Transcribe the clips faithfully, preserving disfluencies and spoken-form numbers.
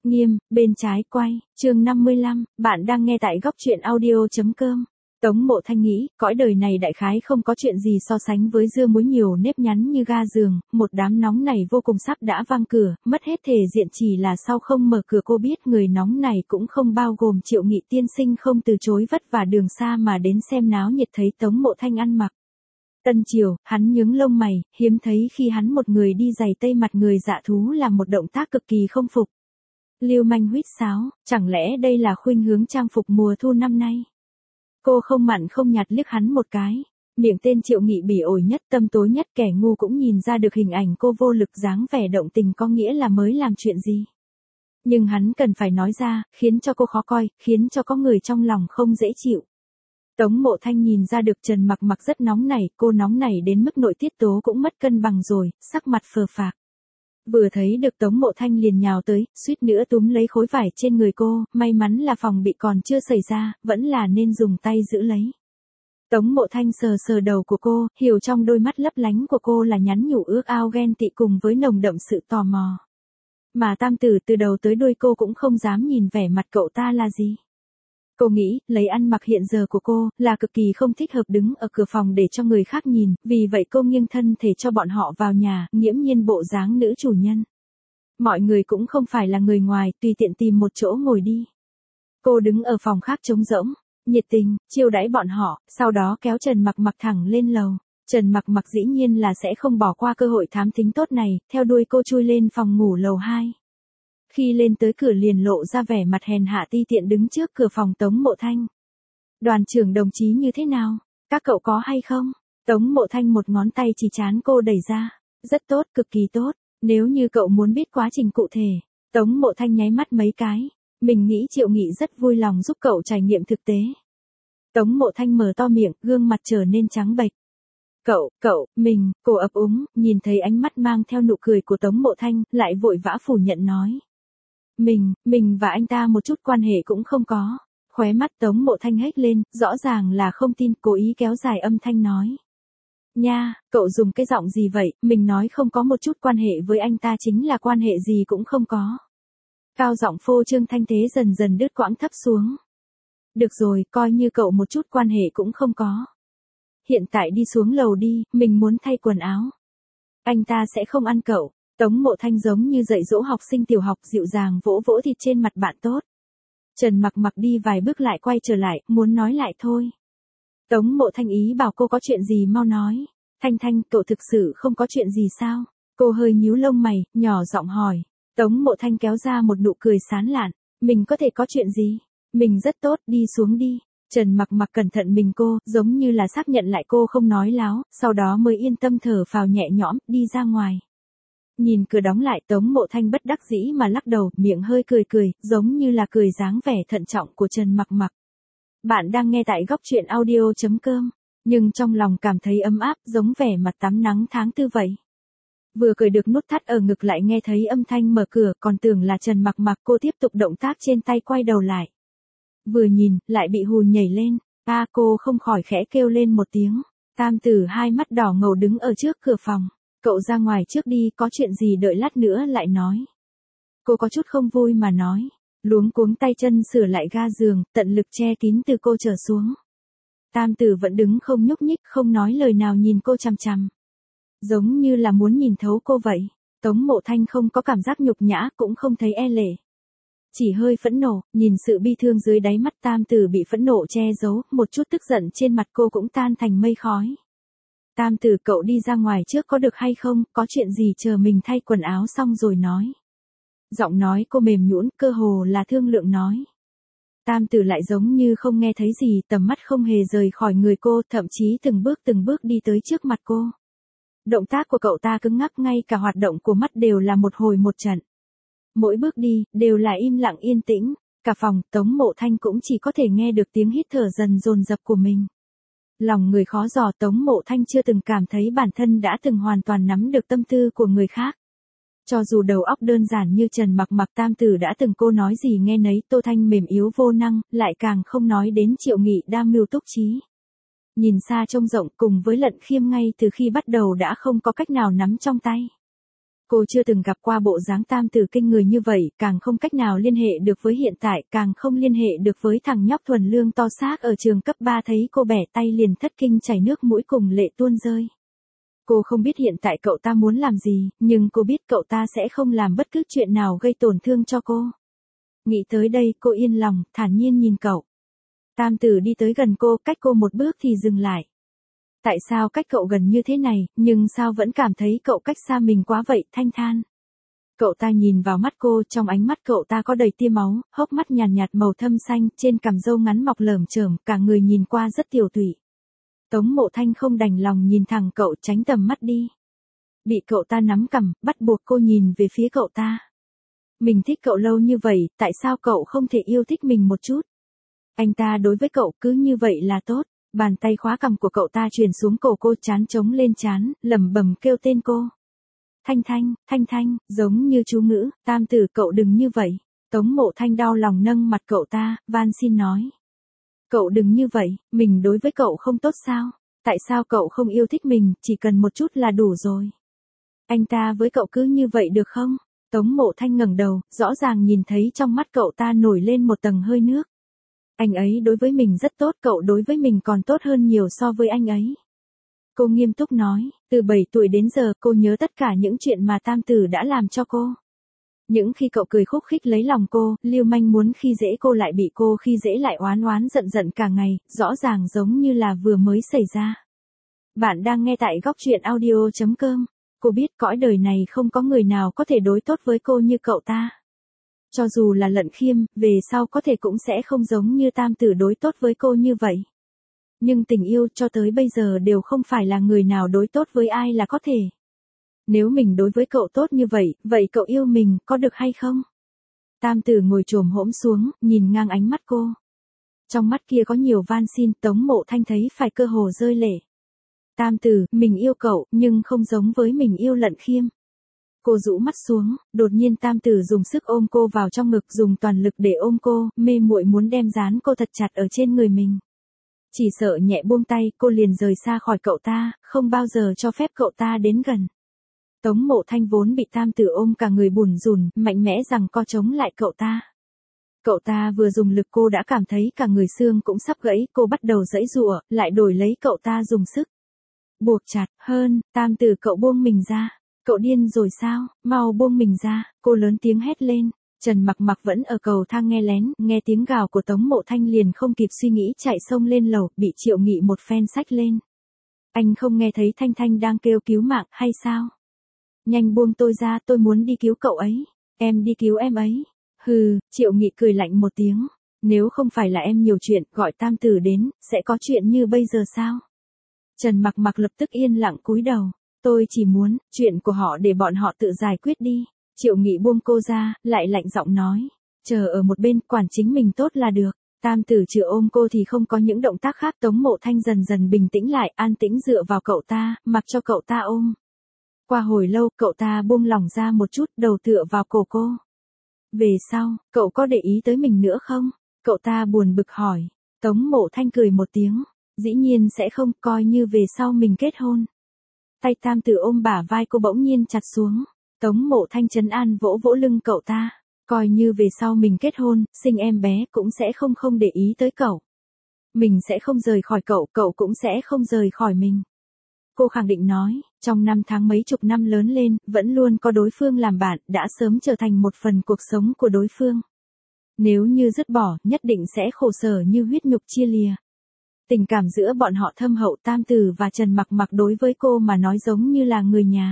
Nghiêm, bên trái quay, chương năm mươi lăm, bạn đang nghe tại góc truyện audio.com. Tống Mộ Thanh nghĩ, cõi đời này đại khái không có chuyện gì so sánh với dưa muối nhiều nếp nhắn như ga giường, một đám nóng này vô cùng sắp đã vang cửa, mất hết thể diện chỉ là sau không mở cửa. Cô biết người nóng này cũng không bao gồm Triệu Nghị tiên sinh, không từ chối vất vả đường xa mà đến xem náo nhiệt. Thấy Tống Mộ Thanh ăn mặc tân triều, hắn nhướng lông mày, hiếm thấy khi hắn một người đi giày tây mặt người dạ thú là một động tác cực kỳ không phục. Lưu manh huýt sáo, chẳng lẽ đây là khuynh hướng trang phục mùa thu năm nay? Cô không mặn không nhạt liếc hắn một cái. Miệng tên Triệu Nghị bỉ ổi nhất, tâm tối nhất, kẻ ngu cũng nhìn ra được hình ảnh cô vô lực dáng vẻ động tình có nghĩa là mới làm chuyện gì. Nhưng hắn cần phải nói ra, khiến cho cô khó coi, khiến cho có người trong lòng không dễ chịu. Tống Mộ Thanh nhìn ra được Trần Mặc Mặc rất nóng nảy, cô nóng nảy đến mức nội tiết tố cũng mất cân bằng rồi, sắc mặt phờ phạc. Vừa thấy được Tống Mộ Thanh liền nhào tới, suýt nữa túm lấy khối vải trên người cô, may mắn là phòng bị còn chưa xảy ra, vẫn là nên dùng tay giữ lấy. Tống Mộ Thanh sờ sờ đầu của cô, hiểu trong đôi mắt lấp lánh của cô là nhắn nhủ ước ao ghen tị cùng với nồng đậm sự tò mò. Mà Tam Tử từ đầu tới đuôi cô cũng không dám nhìn vẻ mặt cậu ta là gì. Cô nghĩ, lấy ăn mặc hiện giờ của cô, là cực kỳ không thích hợp đứng ở cửa phòng để cho người khác nhìn, vì vậy cô nghiêng thân thể cho bọn họ vào nhà, nghiễm nhiên bộ dáng nữ chủ nhân. Mọi người cũng không phải là người ngoài, tùy tiện tìm một chỗ ngồi đi. Cô đứng ở phòng khác trống rỗng, nhiệt tình, chiêu đãi bọn họ, sau đó kéo Trần Mặc Mặc thẳng lên lầu. Trần Mặc Mặc dĩ nhiên là sẽ không bỏ qua cơ hội thám thính tốt này, theo đuôi cô chui lên phòng ngủ lầu hai. Khi lên tới cửa liền lộ ra vẻ mặt hèn hạ ti tiện đứng trước cửa phòng Tống Mộ Thanh. Đoàn trưởng đồng chí như thế nào? Các cậu có hay không? Tống Mộ Thanh một ngón tay chỉ trán cô đẩy ra. Rất tốt, cực kỳ tốt. Nếu như cậu muốn biết quá trình cụ thể. Tống Mộ Thanh nháy mắt mấy cái. Mình nghĩ Triệu Nghị rất vui lòng giúp cậu trải nghiệm thực tế. Tống Mộ Thanh mở to miệng, gương mặt trở nên trắng bệch. Cậu, cậu, mình, cô ấp úng, nhìn thấy ánh mắt mang theo nụ cười của Tống Mộ Thanh, lại vội vã phủ nhận nói. Mình, mình và anh ta một chút quan hệ cũng không có. Khóe mắt Tống Mộ Thanh hếch lên, rõ ràng là không tin, cố ý kéo dài âm thanh nói. Nha, cậu dùng cái giọng gì vậy, mình nói không có một chút quan hệ với anh ta chính là quan hệ gì cũng không có. Cao giọng phô trương thanh thế dần dần đứt quãng thấp xuống. Được rồi, coi như cậu một chút quan hệ cũng không có. Hiện tại đi xuống lầu đi, mình muốn thay quần áo. Anh ta sẽ không ăn cậu. Tống Mộ Thanh giống như dạy dỗ học sinh tiểu học dịu dàng vỗ vỗ thịt trên mặt bạn tốt. Trần Mặc Mặc đi vài bước lại quay trở lại, muốn nói lại thôi. Tống Mộ Thanh ý bảo cô có chuyện gì mau nói. Thanh Thanh, cậu thực sự không có chuyện gì sao? Cô hơi nhíu lông mày, nhỏ giọng hỏi. Tống Mộ Thanh kéo ra một nụ cười sán lạn. Mình có thể có chuyện gì? Mình rất tốt, đi xuống đi. Trần Mặc Mặc cẩn thận mình cô, giống như là xác nhận lại cô không nói láo, sau đó mới yên tâm thở phào nhẹ nhõm, đi ra ngoài. Nhìn cửa đóng lại, Tống Mộ Thanh bất đắc dĩ mà lắc đầu, miệng hơi cười cười, giống như là cười dáng vẻ thận trọng của Trần Mặc Mặc. Bạn đang nghe tại góc truyện audio.com, nhưng trong lòng cảm thấy ấm áp, giống vẻ mặt tắm nắng tháng tư vậy. Vừa cởi được nút thắt ở ngực lại nghe thấy âm thanh mở cửa, còn tưởng là Trần Mặc Mặc, cô tiếp tục động tác trên tay quay đầu lại. Vừa nhìn, lại bị hù nhảy lên, a à, cô không khỏi khẽ kêu lên một tiếng. Tam Tử hai mắt đỏ ngầu đứng ở trước cửa phòng. Cậu ra ngoài trước đi, có chuyện gì đợi lát nữa lại nói. Cô có chút không vui mà nói. Luống cuống tay chân sửa lại ga giường, tận lực che kín từ cô trở xuống. Tam Tử vẫn đứng không nhúc nhích, không nói lời nào nhìn cô chằm chằm. Giống như là muốn nhìn thấu cô vậy. Tống Mộ Thanh không có cảm giác nhục nhã, cũng không thấy e lệ. Chỉ hơi phẫn nộ, nhìn sự bi thương dưới đáy mắt Tam Tử bị phẫn nộ che giấu, một chút tức giận trên mặt cô cũng tan thành mây khói. Tam Tử, cậu đi ra ngoài trước có được hay không, có chuyện gì chờ mình thay quần áo xong rồi nói. Giọng nói cô mềm nhũn, cơ hồ là thương lượng nói. Tam Tử lại giống như không nghe thấy gì, tầm mắt không hề rời khỏi người cô, thậm chí từng bước từng bước đi tới trước mặt cô. Động tác của cậu ta cứng ngắc, ngay cả hoạt động của mắt đều là một hồi một trận. Mỗi bước đi, đều là im lặng yên tĩnh, cả phòng, Tống Mộ Thanh cũng chỉ có thể nghe được tiếng hít thở dần dồn dập của mình. Lòng người khó dò, Tống Mộ Thanh chưa từng cảm thấy bản thân đã từng hoàn toàn nắm được tâm tư của người khác. Cho dù đầu óc đơn giản như Trần Mặc Mặc, Tam Tử đã từng cô nói gì nghe nấy, Tô Thanh mềm yếu vô năng, lại càng không nói đến Triệu Nghị đa mưu túc trí. Nhìn xa trông rộng cùng với Lận Khiêm ngay từ khi bắt đầu đã không có cách nào nắm trong tay. Cô chưa từng gặp qua bộ dáng tam tử kinh người như vậy, càng không cách nào liên hệ được với hiện tại, càng không liên hệ được với thằng nhóc thuần lương to xác ở trường cấp ba thấy cô bẻ tay liền thất kinh chảy nước mũi cùng lệ tuôn rơi. Cô không biết hiện tại cậu ta muốn làm gì, nhưng cô biết cậu ta sẽ không làm bất cứ chuyện nào gây tổn thương cho cô. Nghĩ tới đây cô yên lòng, thản nhiên nhìn cậu. Tam tử đi tới gần cô, cách cô một bước thì dừng lại. Tại sao cách cậu gần như thế này, nhưng sao vẫn cảm thấy cậu cách xa mình quá vậy, Thanh than. Cậu ta nhìn vào mắt cô, trong ánh mắt cậu ta có đầy tia máu, hốc mắt nhàn nhạt, nhạt màu thâm xanh, trên cằm râu ngắn mọc lởm chởm, cả người nhìn qua rất tiểu tụy. Tống Mộ Thanh không đành lòng nhìn thẳng cậu, tránh tầm mắt đi. Bị cậu ta nắm cằm, bắt buộc cô nhìn về phía cậu ta. Mình thích cậu lâu như vậy, tại sao cậu không thể yêu thích mình một chút? Anh ta đối với cậu cứ như vậy là tốt. Bàn tay khóa cằm của cậu ta truyền xuống cổ cô, trán trống lên trán, lẩm bẩm kêu tên cô. Thanh Thanh, Thanh Thanh, giống như chú ngữ, tam tử cậu đừng như vậy. Tống Mộ Thanh đau lòng nâng mặt cậu ta, van xin nói. Cậu đừng như vậy, mình đối với cậu không tốt sao? Tại sao cậu không yêu thích mình, chỉ cần một chút là đủ rồi. Anh ta với cậu cứ như vậy được không? Tống Mộ Thanh ngẩng đầu, rõ ràng nhìn thấy trong mắt cậu ta nổi lên một tầng hơi nước. Anh ấy đối với mình rất tốt, cậu đối với mình còn tốt hơn nhiều so với anh ấy. Cô nghiêm túc nói, từ bảy tuổi đến giờ cô nhớ tất cả những chuyện mà tam tử đã làm cho cô. Những khi cậu cười khúc khích lấy lòng cô, lưu manh muốn khi dễ cô lại bị cô khi dễ lại oán oán giận giận cả ngày, rõ ràng giống như là vừa mới xảy ra. Bạn đang nghe tại góc truyện audio chấm com. Cô biết cõi đời này không có người nào có thể đối tốt với cô như cậu ta. Cho dù là Lận Khiêm, về sau có thể cũng sẽ không giống như tam tử đối tốt với cô như vậy. Nhưng tình yêu cho tới bây giờ đều không phải là người nào đối tốt với ai là có thể. Nếu mình đối với cậu tốt như vậy, vậy cậu yêu mình, có được hay không? Tam tử ngồi chồm hổm xuống, nhìn ngang ánh mắt cô. Trong mắt kia có nhiều van xin, Tống Mộ Thanh thấy phải cơ hồ rơi lệ. Tam tử, mình yêu cậu, nhưng không giống với mình yêu Lận Khiêm. Cô rũ mắt xuống, đột nhiên tam tử dùng sức ôm cô vào trong ngực, dùng toàn lực để ôm cô, mê muội muốn đem dán cô thật chặt ở trên người mình. Chỉ sợ nhẹ buông tay, cô liền rời xa khỏi cậu ta, không bao giờ cho phép cậu ta đến gần. Tống Mộ Thanh vốn bị tam tử ôm cả người bủn rủn, mạnh mẽ rằng co chống lại cậu ta. Cậu ta vừa dùng lực cô đã cảm thấy cả người xương cũng sắp gãy, cô bắt đầu giãy giụa, lại đổi lấy cậu ta dùng sức. Buộc chặt, hơn, tam tử cậu buông mình ra. Cậu điên rồi sao, mau buông mình ra, cô lớn tiếng hét lên. Trần Mặc Mặc vẫn ở cầu thang nghe lén, nghe tiếng gào của Tống Mộ Thanh liền không kịp suy nghĩ chạy xông lên lầu, bị Triệu Nghị một phen xách lên. Anh không nghe thấy Thanh Thanh đang kêu cứu mạng hay sao? Nhanh buông tôi ra, tôi muốn đi cứu cậu ấy. Em đi cứu em ấy. Hừ, Triệu Nghị cười lạnh một tiếng. Nếu không phải là em nhiều chuyện, gọi tam tử đến, sẽ có chuyện như bây giờ sao? Trần Mặc Mặc lập tức yên lặng cúi đầu. Tôi chỉ muốn, chuyện của họ để bọn họ tự giải quyết đi. Triệu Nghị buông cô ra, lại lạnh giọng nói. Chờ ở một bên, quản chính mình tốt là được. Tam tử chưa ôm cô thì không có những động tác khác. Tống Mộ Thanh dần dần bình tĩnh lại, an tĩnh dựa vào cậu ta, mặc cho cậu ta ôm. Qua hồi lâu, cậu ta buông lỏng ra một chút, đầu tựa vào cổ cô. Về sau, cậu có để ý tới mình nữa không? Cậu ta buồn bực hỏi. Tống Mộ Thanh cười một tiếng. Dĩ nhiên sẽ không, coi như về sau mình kết hôn. Tay tam tử ôm bả vai cô bỗng nhiên chặt xuống. Tống Mộ Thanh trấn an vỗ vỗ lưng cậu ta. Coi như về sau mình kết hôn, sinh em bé cũng sẽ không không để ý tới cậu. Mình sẽ không rời khỏi cậu, cậu cũng sẽ không rời khỏi mình. Cô khẳng định nói, trong năm tháng mấy chục năm lớn lên, vẫn luôn có đối phương làm bạn, đã sớm trở thành một phần cuộc sống của đối phương. Nếu như dứt bỏ, nhất định sẽ khổ sở như huyết nhục chia lìa. Tình cảm giữa bọn họ thâm hậu, tam tử và Trần Mặc Mặc đối với cô mà nói giống như là người nhà.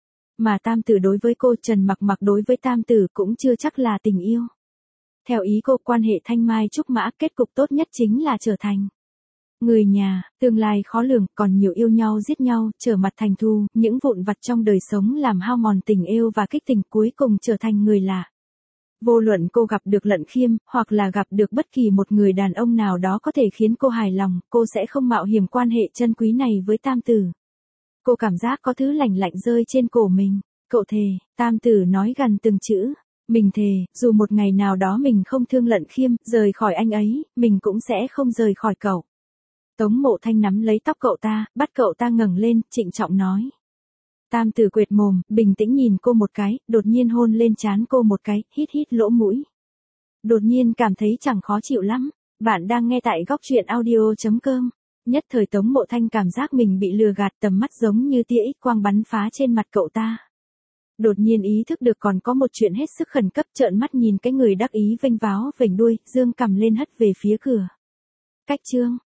Mà tam tử đối với cô, Trần Mặc Mặc đối với tam tử cũng chưa chắc là tình yêu. Theo ý cô, quan hệ thanh mai trúc mã, kết cục tốt nhất chính là trở thành người nhà. Tương lai khó lường, còn nhiều yêu nhau giết nhau, trở mặt thành thù, những vụn vặt trong đời sống làm hao mòn tình yêu và kích tình, cuối cùng trở thành người lạ. Vô luận cô gặp được Lận Khiêm, hoặc là gặp được bất kỳ một người đàn ông nào đó có thể khiến cô hài lòng, cô sẽ không mạo hiểm quan hệ chân quý này với tam tử. Cô cảm giác có thứ lạnh lạnh rơi trên cổ mình. Cậu thề, tam tử nói gần từng chữ. Mình thề, dù một ngày nào đó mình không thương Lận Khiêm, rời khỏi anh ấy, mình cũng sẽ không rời khỏi cậu. Tống Mộ Thanh nắm lấy tóc cậu ta, bắt cậu ta ngẩng lên, trịnh trọng nói. Tam tử quệt mồm, bình tĩnh nhìn cô một cái, đột nhiên hôn lên trán cô một cái, hít hít lỗ mũi. Đột nhiên cảm thấy chẳng khó chịu lắm. Bạn đang nghe tại góc truyện audio.com. Nhất thời Tống Mộ Thanh cảm giác mình bị lừa gạt, tầm mắt giống như tia X quang bắn phá trên mặt cậu ta. Đột nhiên ý thức được còn có một chuyện hết sức khẩn cấp, trợn mắt nhìn cái người đắc ý vênh váo vểnh đuôi, dương cằm lên hất về phía cửa. Cách chương.